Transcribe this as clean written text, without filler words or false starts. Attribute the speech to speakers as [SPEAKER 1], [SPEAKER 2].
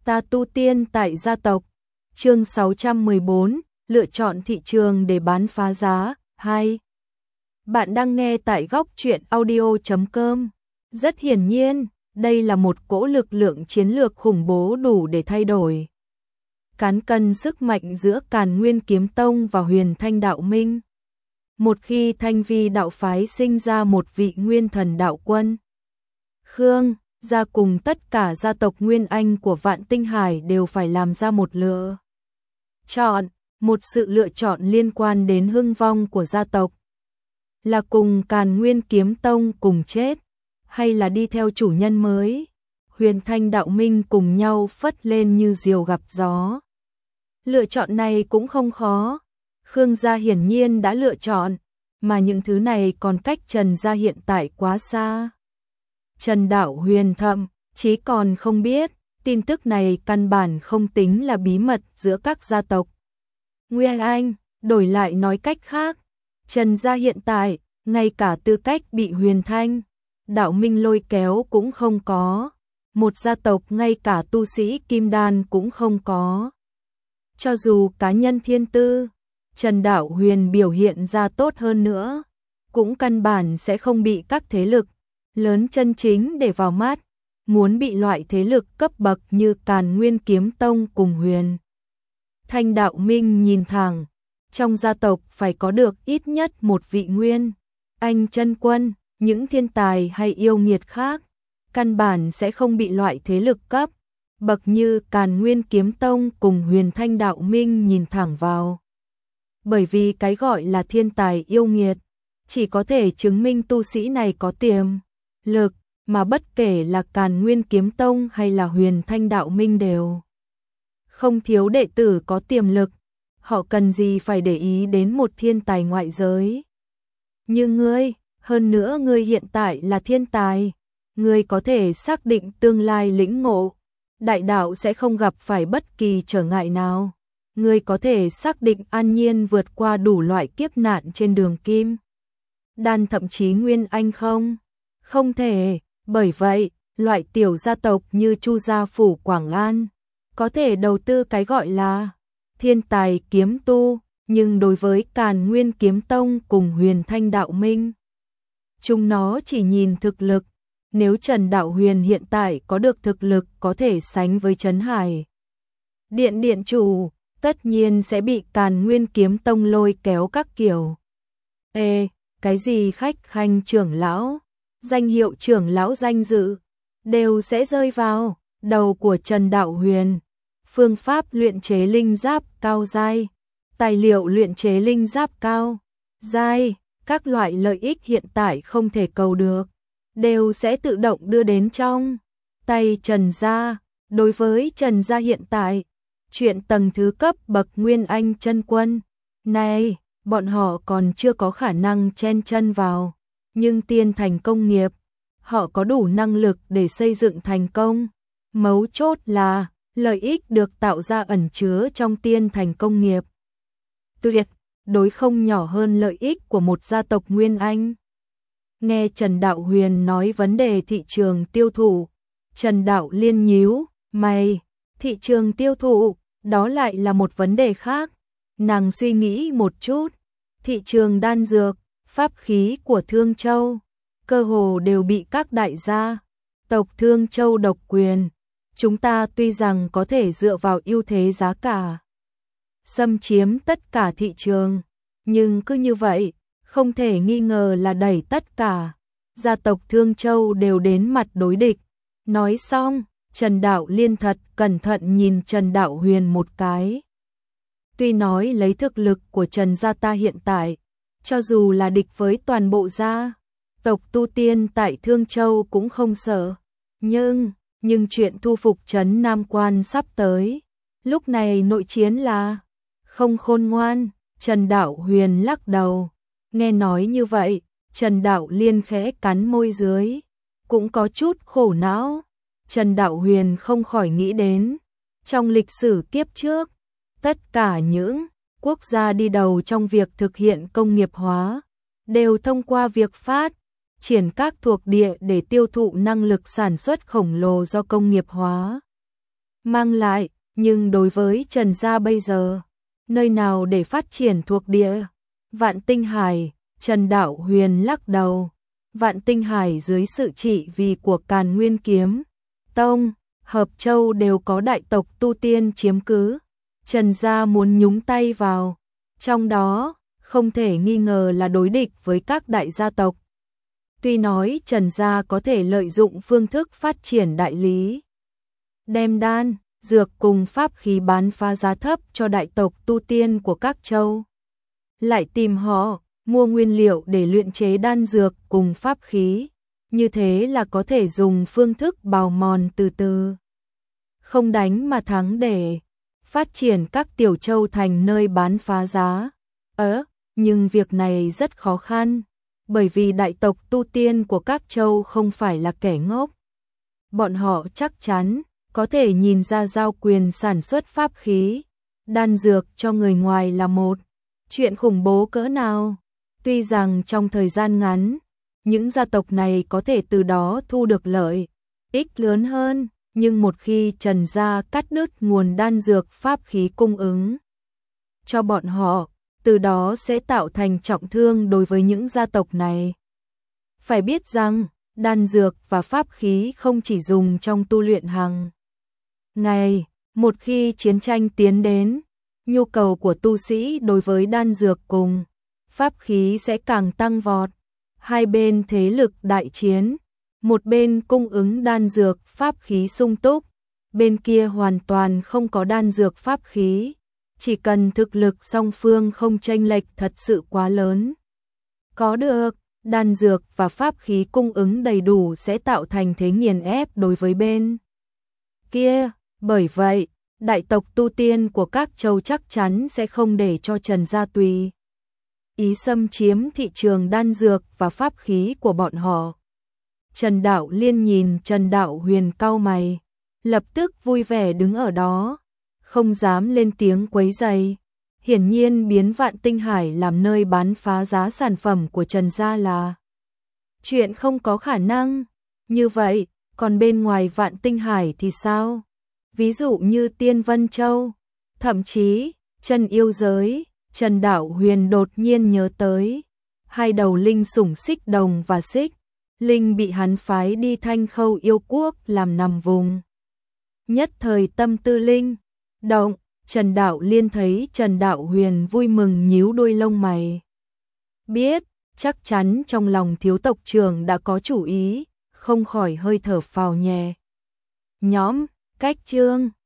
[SPEAKER 1] Ta tu tiên tại gia tộc. Chương 614, lựa chọn thị trường để bán phá giá. 2. Bạn đang nghe tại góc truyện audio.com. Rất hiển nhiên, đây là một cỗ lực lượng chiến lược khủng bố đủ để thay đổi cán cân sức mạnh giữa Càn Nguyên Kiếm Tông và Huyền Thanh Đạo Minh. Một khi Thanh Vi đạo phái sinh ra một vị nguyên thần đạo quân, Khương gia cùng tất cả gia tộc Nguyên Anh của Vạn Tinh Hải đều phải làm ra một lựa chọn, một sự lựa chọn liên quan đến hưng vong của gia tộc. Là cùng Càn Nguyên Kiếm Tông cùng chết, hay là đi theo chủ nhân mới? Huyền Thanh Đạo Minh cùng nhau phất lên như diều gặp gió. Lựa chọn này cũng không khó. Khương gia hiển nhiên đã lựa chọn, mà những thứ này còn cách Trần gia hiện tại quá xa. Trần Đạo Huyền thậm chí còn không biết, tin tức này căn bản không tính là bí mật giữa các gia tộc Nguyên Anh. Đổi lại nói cách khác, Trần gia hiện tại, ngay cả tư cách bị Huyền Thanh Đạo Minh lôi kéo cũng không có. Một gia tộc ngay cả tu sĩ kim đan cũng không có. Cho dù cá nhân thiên tư Trần Đạo Huyền biểu hiện ra tốt hơn nữa, cũng căn bản sẽ không bị các thế lực lớn chân chính để vào mắt. Muốn bị loại thế lực cấp bậc như Càn Nguyên Kiếm Tông cùng Huyền Thanh Đạo Minh nhìn thẳng, trong gia tộc phải có được ít nhất một vị Nguyên Anh chân quân. Những thiên tài hay yêu nghiệt khác căn bản sẽ không bị loại thế lực cấp bậc như Càn Nguyên Kiếm Tông cùng Huyền Thanh Đạo Minh nhìn thẳng vào. Bởi vì cái gọi là thiên tài yêu nghiệt chỉ có thể chứng minh tu sĩ này có tiềm lực, mà bất kể là Càn Nguyên Kiếm Tông hay là Huyền Thanh Đạo Minh đều không thiếu đệ tử có tiềm lực. Họ cần gì phải để ý đến một thiên tài ngoại giới như ngươi? Hơn nữa ngươi hiện tại là thiên tài, ngươi có thể xác định tương lai lĩnh ngộ đại đạo sẽ không gặp phải bất kỳ trở ngại nào. Ngươi có thể xác định an nhiên vượt qua đủ loại kiếp nạn trên đường kim đan thậm chí Nguyên Anh không? Không thể. Bởi vậy, loại tiểu gia tộc như Chu gia phủ Quảng An có thể đầu tư cái gọi là thiên tài kiếm tu, nhưng đối với Càn Nguyên Kiếm Tông cùng Huyền Thanh Đạo Minh, chúng nó chỉ nhìn thực lực. Nếu Trần Đạo Huyền hiện tại có được thực lực có thể sánh với Trấn Hải Điện điện chủ, tất nhiên sẽ bị Càn Nguyên Kiếm Tông lôi kéo các kiểu. Cái gì khách khanh trưởng lão, danh hiệu trưởng lão danh dự, đều sẽ rơi vào đầu của Trần Đạo Huyền. Phương pháp luyện chế linh giáp cao giai, tài liệu luyện chế linh giáp cao giai, các loại lợi ích hiện tại không thể cầu được, đều sẽ tự động đưa đến trong tay Trần gia. Đối với Trần gia hiện tại, chuyện tầng thứ cấp bậc Nguyên Anh chân quân này, bọn họ còn chưa có khả năng chen chân vào, nhưng tiên thành công nghiệp, họ có đủ năng lực để xây dựng thành công. Mấu chốt là lợi ích được tạo ra ẩn chứa trong tiên thành công nghiệp tuyệt đối không nhỏ hơn lợi ích của một gia tộc Nguyên Anh. Nghe Trần Đạo Huyền nói vấn đề thị trường tiêu thụ, Trần Đạo Liên nhíu mày. Thị trường tiêu thụ, đó lại là một vấn đề khác. Nàng suy nghĩ một chút, thị trường đan dược, pháp khí của Thương Châu, cơ hồ đều bị các đại gia tộc Thương Châu độc quyền. Chúng ta tuy rằng có thể dựa vào ưu thế giá cả xâm chiếm tất cả thị trường, nhưng cứ như vậy, không thể nghi ngờ là đẩy tất cả gia tộc Thương Châu đều đến mặt đối địch. Nói xong, Trần Đạo Liên thật cẩn thận nhìn Trần Đạo Huyền một cái. Tuy nói lấy thực lực của Trần gia ta hiện tại, cho dù là địch với toàn bộ gia tộc tu tiên tại Thương Châu cũng không sợ, nhưng chuyện thu phục trấn Nam Quan sắp tới, lúc này nội chiến là không khôn ngoan. Trần Đạo Huyền lắc đầu. Nghe nói như vậy, Trần Đạo Liên khẽ cắn môi dưới, cũng có chút khổ não. Trần Đạo Huyền không khỏi nghĩ đến, trong lịch sử kiếp trước, tất cả những quốc gia đi đầu trong việc thực hiện công nghiệp hóa, đều thông qua việc phát triển các thuộc địa để tiêu thụ năng lực sản xuất khổng lồ do công nghiệp hóa mang lại, nhưng đối với Trần gia bây giờ, nơi nào để phát triển thuộc địa? Vạn Tinh Hải, Trần Đạo Huyền lắc đầu. Vạn Tinh Hải dưới sự trị vì của Càn Nguyên Kiếm Tông, Hợp Châu đều có đại tộc tu tiên chiếm cứ. Trần gia muốn nhúng tay vào, trong đó không thể nghi ngờ là đối địch với các đại gia tộc. Tuy nói Trần gia có thể lợi dụng phương thức phát triển đại lý, đem đan, dược cùng pháp khí bán phá giá thấp cho đại tộc tu tiên của các châu, lại tìm họ mua nguyên liệu để luyện chế đan dược cùng pháp khí, như thế là có thể dùng phương thức bào mòn từ từ, không đánh mà thắng để phát triển các tiểu châu thành nơi bán phá giá. Nhưng việc này rất khó khăn, bởi vì đại tộc tu tiên của các châu không phải là kẻ ngốc. Bọn họ chắc chắn có thể nhìn ra giao quyền sản xuất pháp khí, đan dược cho người ngoài là một chuyện khủng bố cỡ nào. Tuy rằng trong thời gian ngắn, những gia tộc này có thể từ đó thu được lợi ích lớn hơn, nhưng một khi Trần gia cắt đứt nguồn đan dược pháp khí cung ứng cho bọn họ, từ đó sẽ tạo thành trọng thương đối với những gia tộc này. Phải biết rằng, đan dược và pháp khí không chỉ dùng trong tu luyện hàng ngày, một khi chiến tranh tiến đến, nhu cầu của tu sĩ đối với đan dược cùng pháp khí sẽ càng tăng vọt. Hai bên thế lực đại chiến, một bên cung ứng đan dược pháp khí sung túc, bên kia hoàn toàn không có đan dược pháp khí. Chỉ cần thực lực song phương không chênh lệch thật sự quá lớn, có được đan dược và pháp khí cung ứng đầy đủ sẽ tạo thành thế nghiền ép đối với bên kia. Bởi vậy, đại tộc tu tiên của các châu chắc chắn sẽ không để cho Trần gia tùy ý xâm chiếm thị trường đan dược và pháp khí của bọn họ. Trần Đạo Liên nhìn Trần Đạo Huyền cau mày, lập tức vui vẻ đứng ở đó, không dám lên tiếng quấy rầy. Hiển nhiên biến Vạn Tinh Hải làm nơi bán phá giá sản phẩm của Trần gia là chuyện không có khả năng. Như vậy, còn bên ngoài Vạn Tinh Hải thì sao? Ví dụ như Tiên Vân Châu, thậm chí Trần Yêu Giới. Trần Đạo Huyền đột nhiên nhớ tới hai đầu linh sủng Xích Đồng và Xích Linh bị hắn phái đi Thanh Khâu yêu quốc làm nằm vùng. Nhất thời tâm tư linh động, Trần Đạo Liên thấy Trần Đạo Huyền vui mừng nhíu đuôi lông mày. Biết, chắc chắn trong lòng thiếu tộc trưởng đã có chủ ý, không khỏi hơi thở phào nhẹ. Nhóm, cách chương